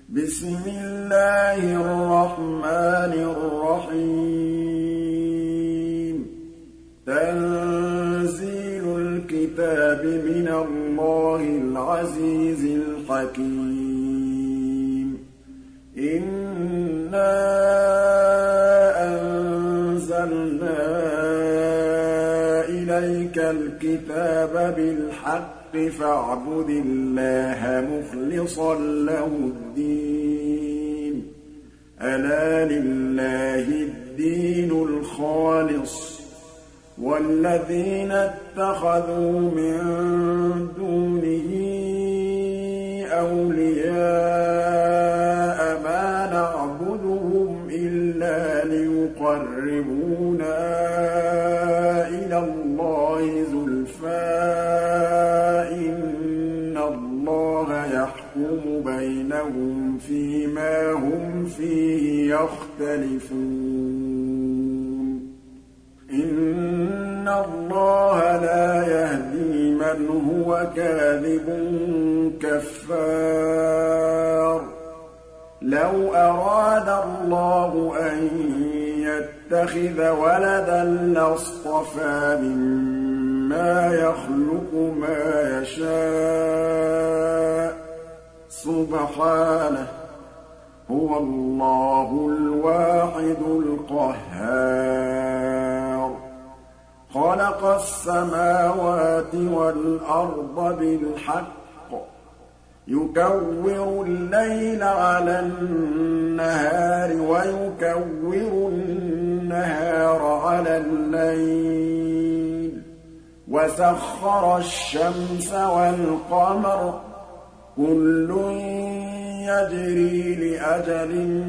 بسم الله الرحمن الرحيم تنزيل الكتاب من الله العزيز الحكيم إنا أنزلنا إليك الكتاب بالحق فاعبد الله مخلصا له الدين ألا لله الدين الخالص والذين اتخذوا من دونه أولياء ما نعبدهم إلا ليقربونا إلى الله زلفى إن الله يحكم بينهم فيما هم فيه يختلفون إن الله لا يهدي من هو كاذب كفار لو أراد الله أن يتخذ ولدا لاصطفى مما يخلق ما يشاء سبحانه هو الله الواحد القهار خلق السماوات والأرض بالحق يكور الليل على النهار ويكور النهار على الليل وسخر الشمس والقمر كل يجري لأجل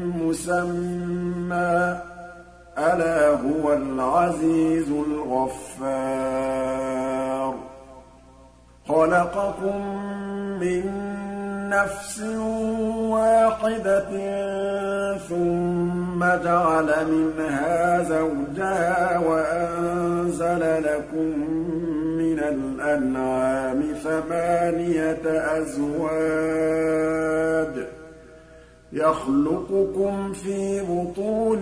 مسمى ألا هو العزيز الغفار خلقكم من نفس واحدة ثم جعل منها زوجها وأنزل لكم من الأنعام 8 أزواج يخلقكم في بطون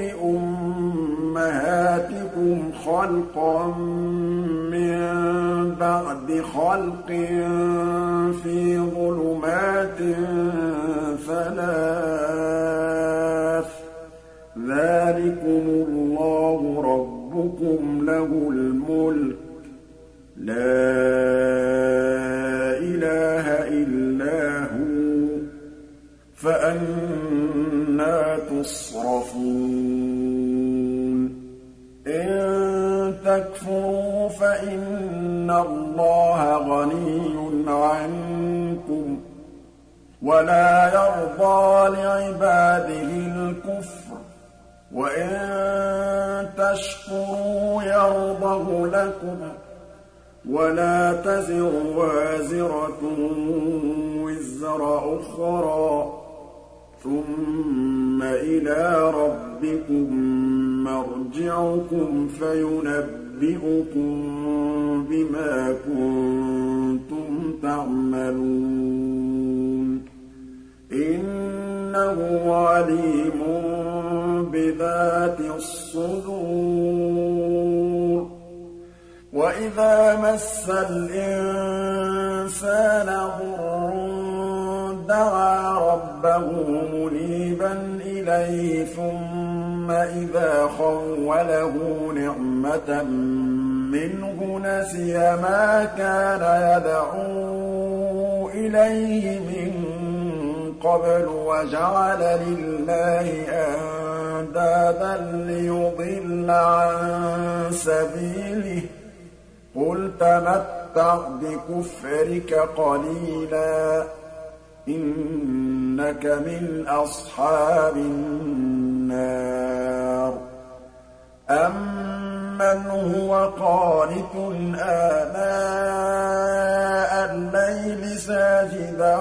أمهاتكم خلقا من بعد خلق في ظلمات 3 ذلكم الله ربكم له الملك لا إله إلا هو فأنى تصرفون إن تكفروا فإن الله غني عنكم ولا يرضى لعباده الكفر وإن تشكروا يرضه لكم ولا تزر وازرة وزر أخرى ثم إلى ربكم مرجعكم فينبئكم بما كنتم تعملون إنه عليم بذات الصدور وإذا مس الإنسان ضر دعا ربه منيبا إليه ثم إذا خوله نعمة منه نسي ما كان يدعو إليه من قبل وجعل لله أندادا ليضل عن سبيله قل تمتع بكفرك قليلا إنك من أصحاب النار أمن هو قانت آناء الليل ساجدا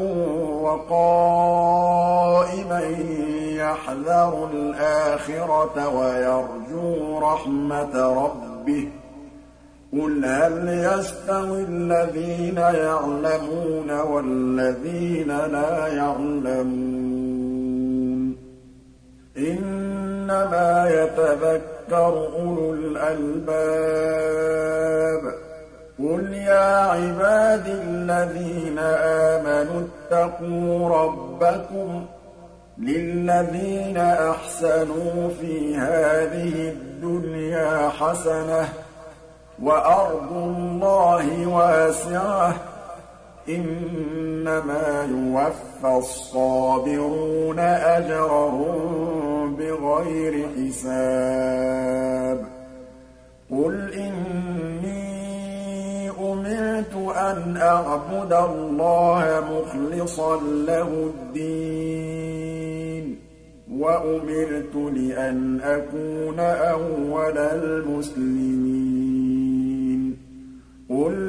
وقائما يحذر الآخرة ويرجو رحمة ربه قُلْ هَلْ يَسْتَوِي الَّذِينَ يَعْلَمُونَ وَالَّذِينَ لَا يَعْلَمُونَ إِنَّمَا يَتَذَكَّرُ أُولُو الْأَلْبَابِ قُلْ يَا عِبَادِي الَّذِينَ آمَنُوا اتَّقُوا رَبَّكُمْ لِلَّذِينَ أَحْسَنُوا فِي هَٰذِهِ الدُّنْيَا حَسَنَةٌ وَأَرْضُ اللَّهِ وَاسِعَةٌ إِنَّمَا يُوَفَّى الصَّابِرُونَ أَجْرَهُم بِغَيْرِ حِسَابٍ قُلْ إِنِّي أُمِرْتُ أَنْ أَعْبُدَ اللَّهَ مُخْلِصًا لَّهُ الدِّينَ وَأُمِرْتُ لِأَنْ أَكُونَ أَوَّلَ الْمُسْلِمِينَ قُلْ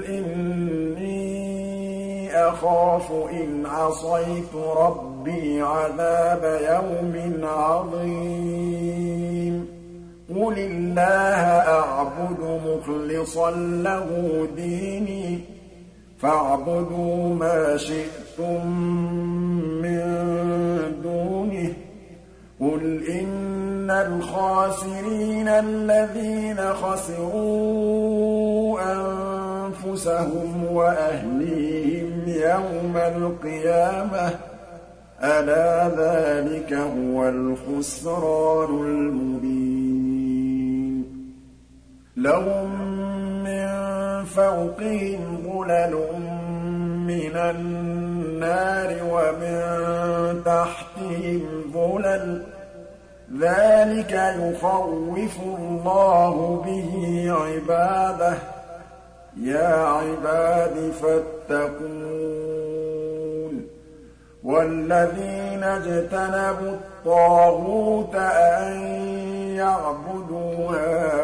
إِنِّي أَخَافُ إِنْ عَصَيْتُ رَبِّي عَذَابَ يَوْمٍ عَظِيمٍ قُلِ اللَّهَ أَعْبُدُ مُخْلِصًا لَّهُ دِينِي فَاعْبُدُوا مَا شِئْتُم مِّن دُونِهِ قُلْ إِنَّ الْخَاسِرِينَ الَّذِينَ خَسِرُوا أَنفُسَهُمْ وَأَهْلِيهِمْ يَوْمَ الْقِيَامَةِ أَلَا ذَٰلِكَ هُوَ الْخُسْرَانُ الْمُبِينُ لَهُم مِّن فَوْقِهِمْ ظُلَلٌ مِّنَ النَّارِ وَمِن تَحْتِهِمْ ظُلَلٌ ۚ ذَٰلِكَ يُخَوِّفُ اللَّهُ بِهِ عِبَادَهُ ۚ يَا عِبَادِ فَاتَّقُونِ وَالَّذِينَ اجْتَنَبُوا الطَّاغُوتَ أَن يَعْبُدُوهَا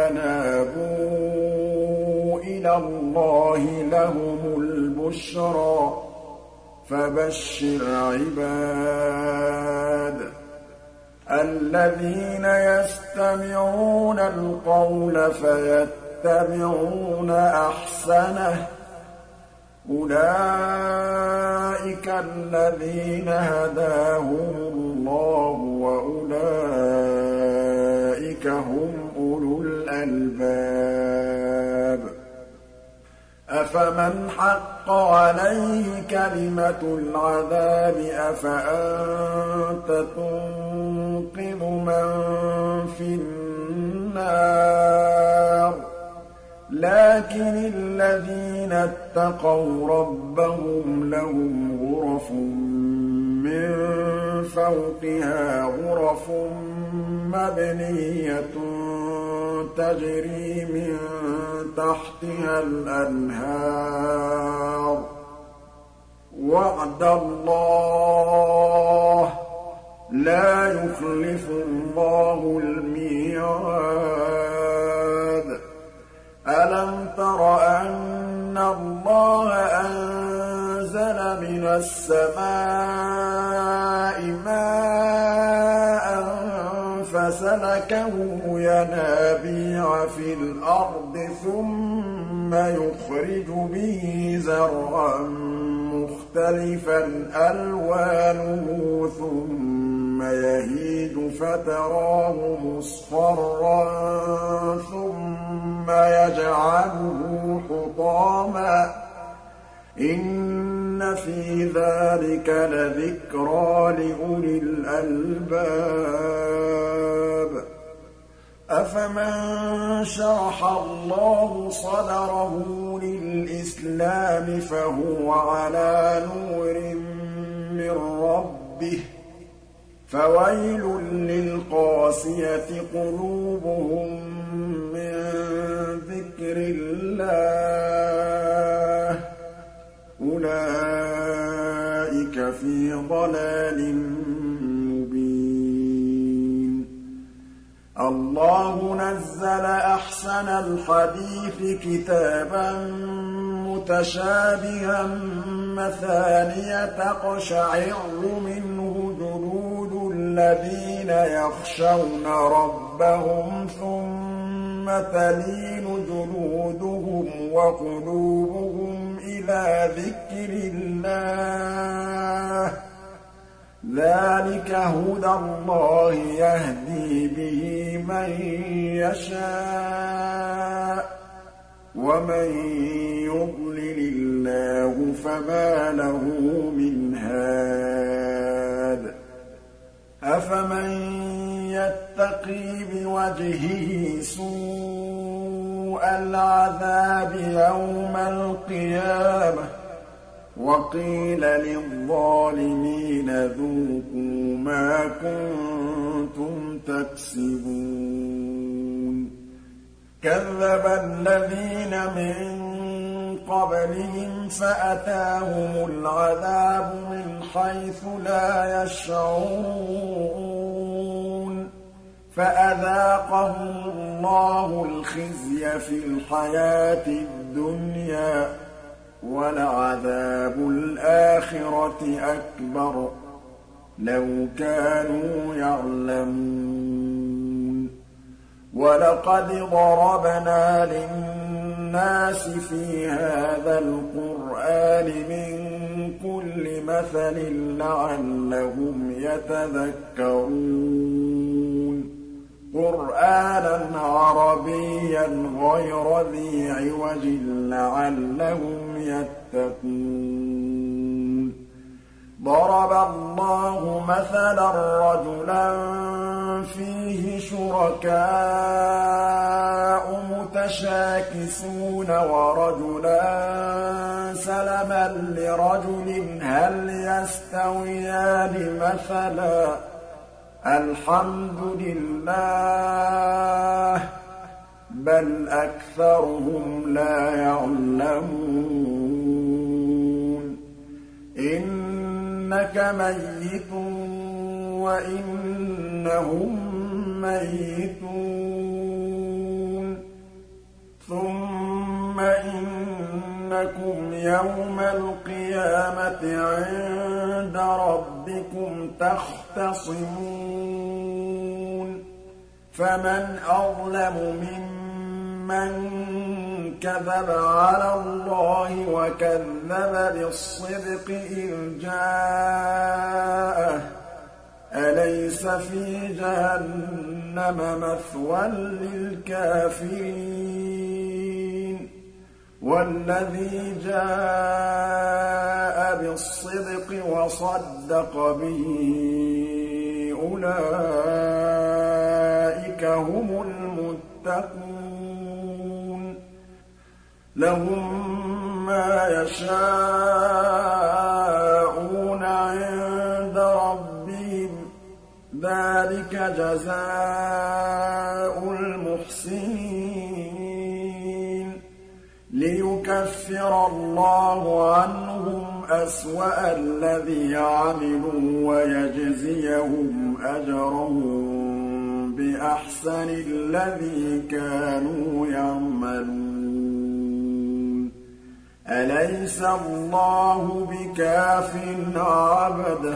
وَأَنَابُوا إِلَى اللَّهِ لَهُمُ الْبُشْرَىٰ فَبَشِّرْ عِبَادِ الَّذِينَ يَسْتَمِعُونَ الْقَوْلَ فَيَتَّبِعُونَ أَحْسَنَهُ أُولَٰئِكَ الَّذِينَ هَدَاهُمُ اللَّهُ وَأُولَٰئِكَ هُمْ أُولُو الْأَلْبَابِ أَفَمَنْ حَقَّ عَلَيْهِ كَلِمَةُ الْعَذَابِ أَفَأَنتَ تُنقِذُ مَن فِي النَّارِ لَٰكِنِ الَّذِينَ اتَّقَوْا رَبَّهُمْ لَهُمْ غُرَفٌ مِّن فَوْقِهَا غُرَفٌ مَّبْنِيَّةٌ تَجْرِي مِن تَحْتِهَا الْأَنْهَارُ ۖ وَعْدَ اللَّهِ ۖ لَا يُخْلِفُ اللَّهُ الْمِيعَادَ أَلَمْ تَرَ أَنَّ اللَّهَ أَنزَلَ مِنَ السَّمَاءِ مَاءً فَسَلَكَهُ يَنَابِيعَ فِي الْأَرْضِ ثُمَّ يُخْرِجُ بِهِ زَرْعًا مُّخْتَلِفًا أَلْوَانُهُ ثُمَّ يَهِيجُ فَتَرَاهُ مُصْفَرًّا ثُمَّ يَجْعَلُهُ حُطَامًا ۚ إِنَّ فِي ذَٰلِكَ لَذِكْرَىٰ لِأُولِي الْأَلْبَابِ أَفَمَن شَرَحَ اللَّهُ صَدْرَهُ لِلْإِسْلَامِ فَهُوَ عَلَىٰ نُورٍ مِّن رَّبِّهِ ۚ فَوَيْلٌ لِّلْقَاسِيَةِ قُلُوبُهُم مِّن ذِكْرِ اللَّهِ ۚ أُولَٰئِكَ فِي ضَلَالٍ مُّبِينٍ اللَّهُ نَزَّلَ أَحْسَنَ الْحَدِيثِ كِتَابًا مُّتَشَابِهًا مَّثَانِيَ تَقْشَعِرُّ مِنْهُ جُلُودُ الَّذِينَ يَخْشَوْنَ رَبَّهُمْ ثُمَّ تَلِينُ جُلُودُهُمْ وقلوبهم إلى ذكر الله ۚ ذلك هدى الله يهدي به من يشاء ۚ ومن يضلل الله فما له من هاد. أفمن يتقي بوجهه سوء العذاب يوم القيامة وقيل للظالمين ذوقوا ما كنتم تكسبون. كذب الذين من قبلهم فأتاهم العذاب من حيث لا يشعرون فأذاقهم الله الخزي في الحياة الدنيا ولعذاب الآخرة أكبر لو كانوا يعلمون. ولقد ضربنا للناس في هذا القرآن من كل مثل لعلهم يتذكرون. قرآنا عربيا غير ذي عوج لعلهم يتقون. ضرب الله مثلا رجلا فيه شركاء متشاكسون ورجلا سلما لرجل هل يستويان مثلا الحمد لله بل أكثرهم لا يعلمون. إنك ميت وإنهم ميتون ثم إنكم يوم القيامة عند ربكم تختصمون. فمن أظلم ممن كذب على الله وكذب بالصدق إذ جاءه أليس في جهنم مثوى للكافرين. والذي جاء بالصدق وصدق به أولئك هم المتقون. لهم ما يشاءون عند ربهم ذلك جزاء المحسنين. ليكفر الله عنهم أسوأ الذي عملوا ويجزيهم أجرهم بأحسن الذي كانوا يعملون. أليس الله بكاف عبده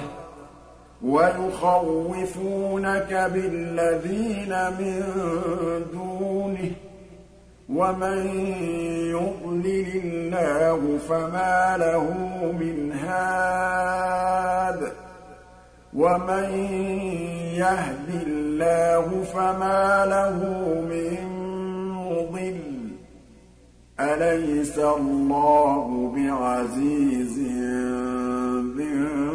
ويخوفونك بالذين من دونه ومن يضلل الله فما له من هاد ومن يهد الله فما له من مضل. أليس الله بعزيز ذي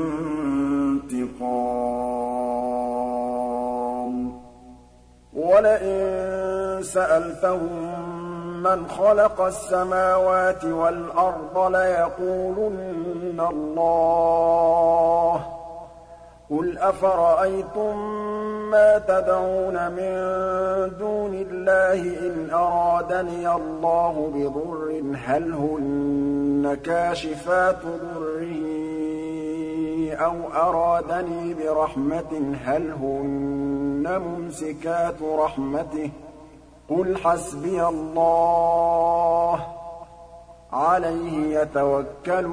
انتقام. ولئن سألتهم من خلق السماوات والأرض ليقولن الله. قل أفرأيتم ما تدعون من دون الله إن أرادني الله بضر هل هن كاشفات ضره أو أرادني برحمة هل هن ممسكات رحمته. قل حسبي الله عليه يتوكل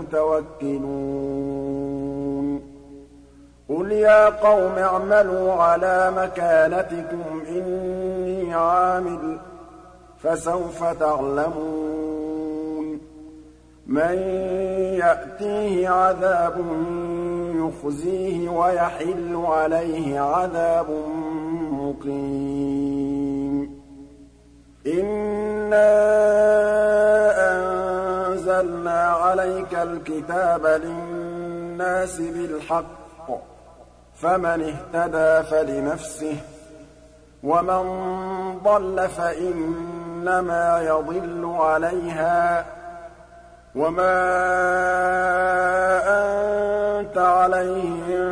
المتوكلون. قل يا قوم اعملوا على مكانتكم إني عامل فسوف تعلمون من يأتيه عذاب يخزيه ويحل عليه عذاب مقيم إنا أنزلنا عليك الكتاب للناس بالحق فمن اهتدى فلنفسه ومن ضل فإنما يضل عليها وما أنت عليهم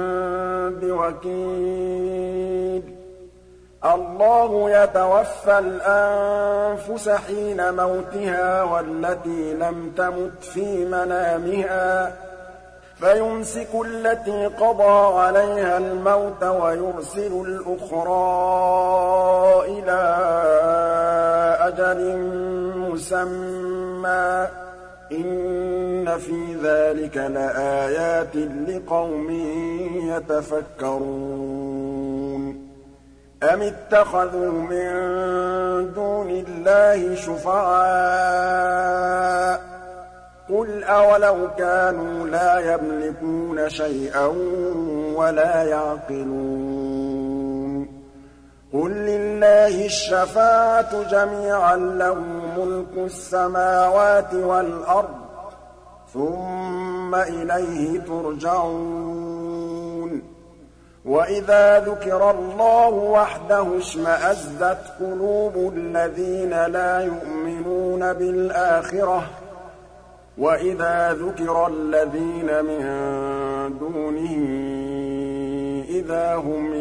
بوكيل الله يتوفى الأنفس حين موتها والتي لم تمت في منامها فيمسك التي قضى عليها الموت ويرسل الأخرى إلى أجل مسمى إن في ذلك لآيات لقوم يتفكرون أم اتخذوا من دون الله شفعاء قل أولو كانوا لا يملكون شيئا ولا يعقلون قل لله الشفاعة جميعا له ملك السماوات والأرض ثم إليه ترجعون وإذا ذكر الله وحده اشمأزت قلوب الذين لا يؤمنون بالآخرة وإذا ذكر الذين من دونه إذا هم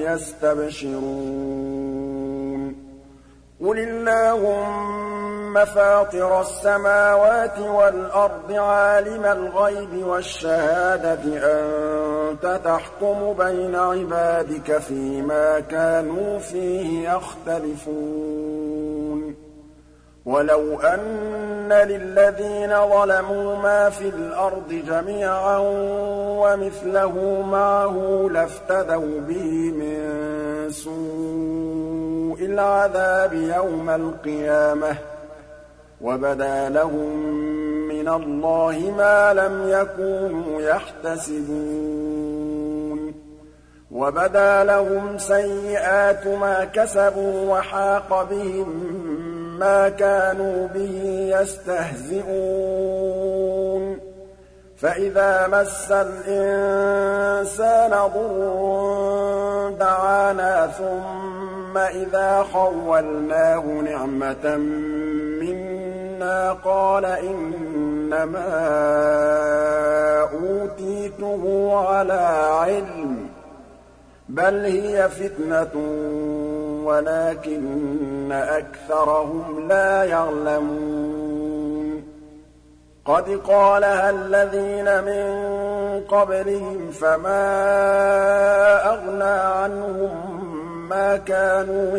يستبشرون قل اللهم فاطر السماوات والأرض عالم الغيب والشهادة أنت تحكم بين عبادك فيما كانوا فيه يختلفون ولو أن للذين ظلموا ما في الأرض جميعا ومثله معه لافتدوا به من سوء العذاب يوم القيامة وبدا لهم من الله ما لم يكونوا يحتسبون وبدا لهم سيئات ما كسبوا وحاق بهم ما كانوا به يستهزئون فإذا مس الإنسان ضر دعانا ثم إذا خولناه نعمة منا قال إنما أوتيته على علم بل هي فتنة ولكن أكثرهم لا يعلمون قد قالها الذين من قبلهم فما أغنى عنهم ما كانوا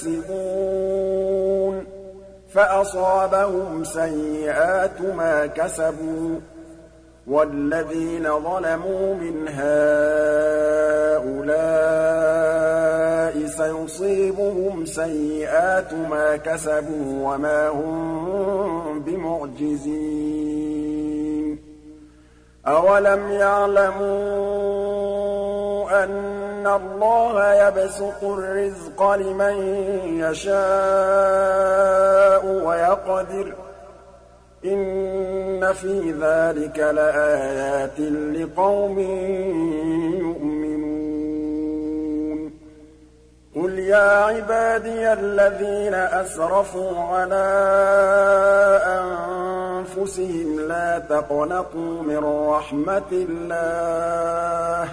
يكسبون فأصابهم سيئات ما كسبوا والذين ظلموا من هؤلاء سيصيبهم سيئات ما كسبوا وما هم بمعجزين أولم يعلموا أن الله يبسط الرزق لمن يشاء ويقدر إن في ذلك لآيات لقوم يؤمنون قل يا عبادي الذين أسرفوا على أنفسهم لا تقنطوا من رحمة الله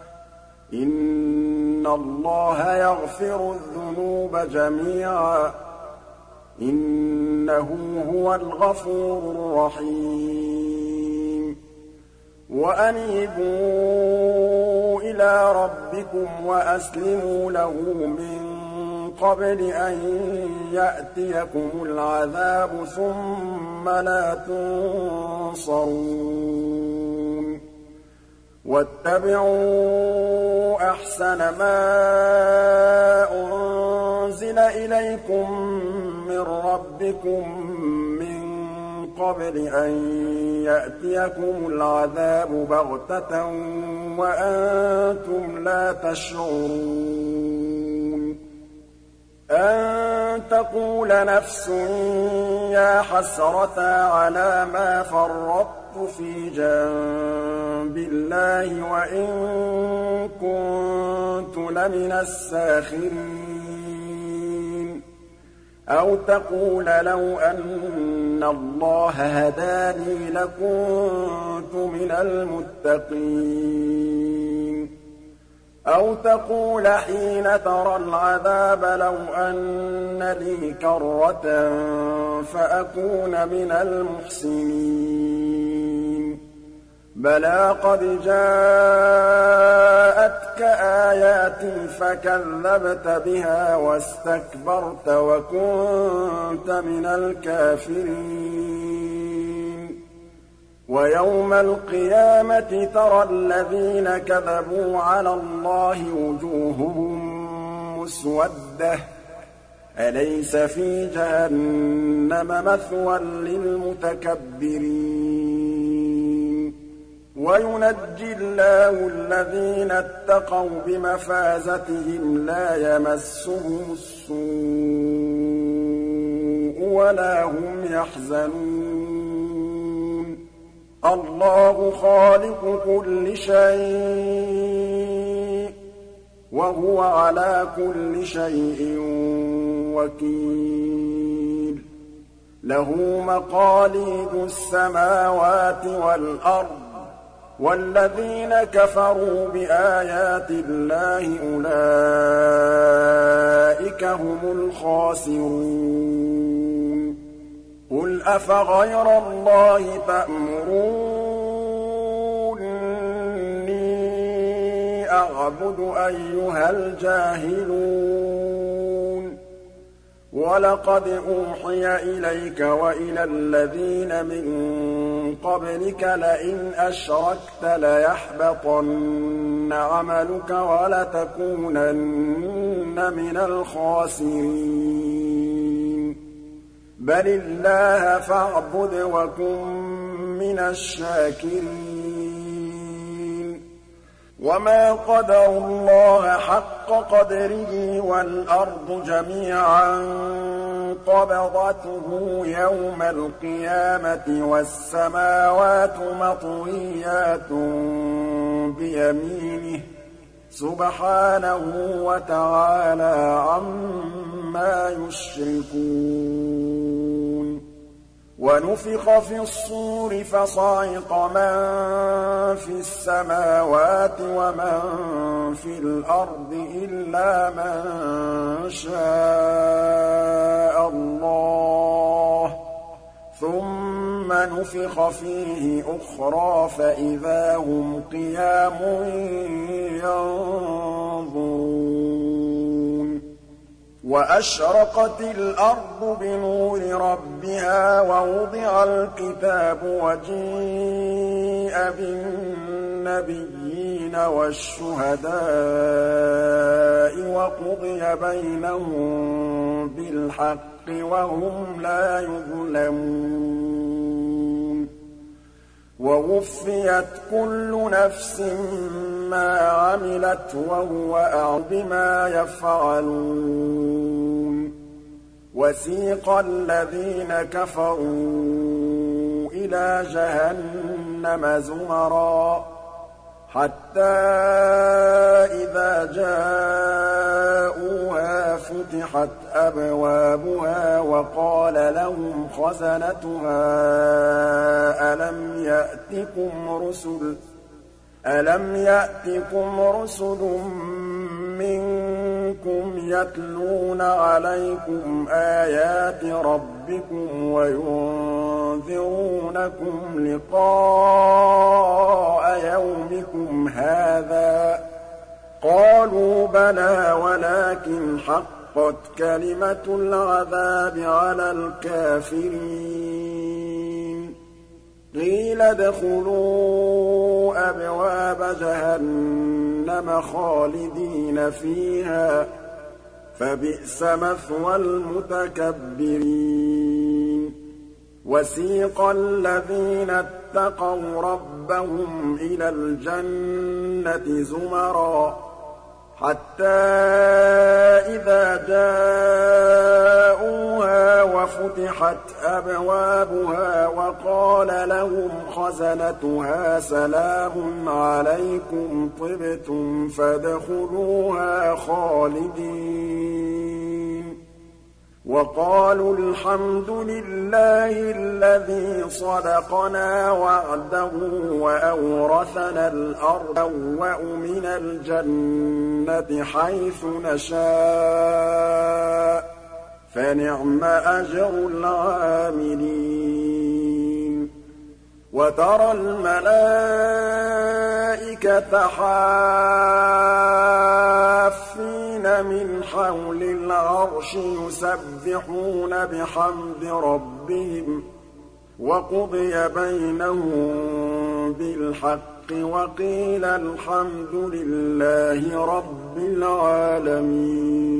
إن الله يغفر الذنوب جميعا إنه هو الغفور الرحيم وأنيبوا إلى ربكم وأسلموا له من قبل أن يأتيكم العذاب ثم لا تنصرون واتبعوا أحسن ما أنزل إليكم من ربكم ربكم من قبل أن يأتيكم العذاب بغتة وأنتم لا تشعرون أن تقول نفس يا حسرة على ما فرطت في جنب الله وإن كنت لمن الساخرين أو تقول لو أن الله هداني لكنت من المتقين أو تقول حين ترى العذاب لو أن لي كرة فأكون من المحسنين بلى قد جاءتك آياتي فكذبت بها واستكبرت وكنت من الكافرين ويوم القيامة ترى الذين كذبوا على الله وجوههم مسودة أليس في جهنم مثوى للمتكبرين وينجي الله الذين اتقوا بمفازتهم لا يمسهم السوء ولا هم يحزنون الله خالق كل شيء وهو على كل شيء وكيل له مقاليد السماوات والأرض والذين كفروا بآيات الله أولئك هم الخاسرون قل أفغير الله تأمروني أعبد أيها الجاهلون ولقد أوحي إليك وإلى الذين من قبلك لئن أشركت ليحبطن عملك ولتكونن من الخاسرين بل الله فاعبد وكن من الشاكرين وما قدروا الله حق قدره والأرض جميعا قبضته يوم القيامة والسماوات مطويات بيمينه سبحانه وتعالى عما يشركون ونفخ في الصور فصعق من في السماوات ومن في الأرض إلا من شاء الله ثم نفخ فيه أخرى فإذا هم قيام ينظرون وأشرقت الأرض بنور ربها ووضع الكتاب وجيء بالنبيين والشهداء وقضي بينهم بالحق وهم لا يظلمون ووفيت كل نفس ما عملت وهو أعلم بما يفعلون وسيق الذين كفروا إلى جهنم زمرا حتى إذا جاءوها فتحت أبوابها وقال لهم خزنتها ألم يأتكم رسل منكم يتلون عليكم آيات ربكم وينذرونكم لقاء يومكم هذا قالوا بلى ولكن حقت كلمة العذاب على الكافرين قيل ادخلوا أبواب جهنم خالدين فيها فبئس مثوى المتكبرين وسيق الذين اتقوا ربهم إلى الجنة زمرًا حتى إذا جاءوها وفتحت أبوابها وقال لهم خزنتها سلام عليكم طبتم فادخلوها خالدين وقالوا الحمد لله الذي صدقنا وعده وأورثنا الأرض نبوأ من الجنة حيث نشاء فنعم أجر العاملين وترى الملائكة حافين من حول العرش يسبحون بحمد ربهم وقضي بينهم بالحق وقيل الحمد لله رب العالمين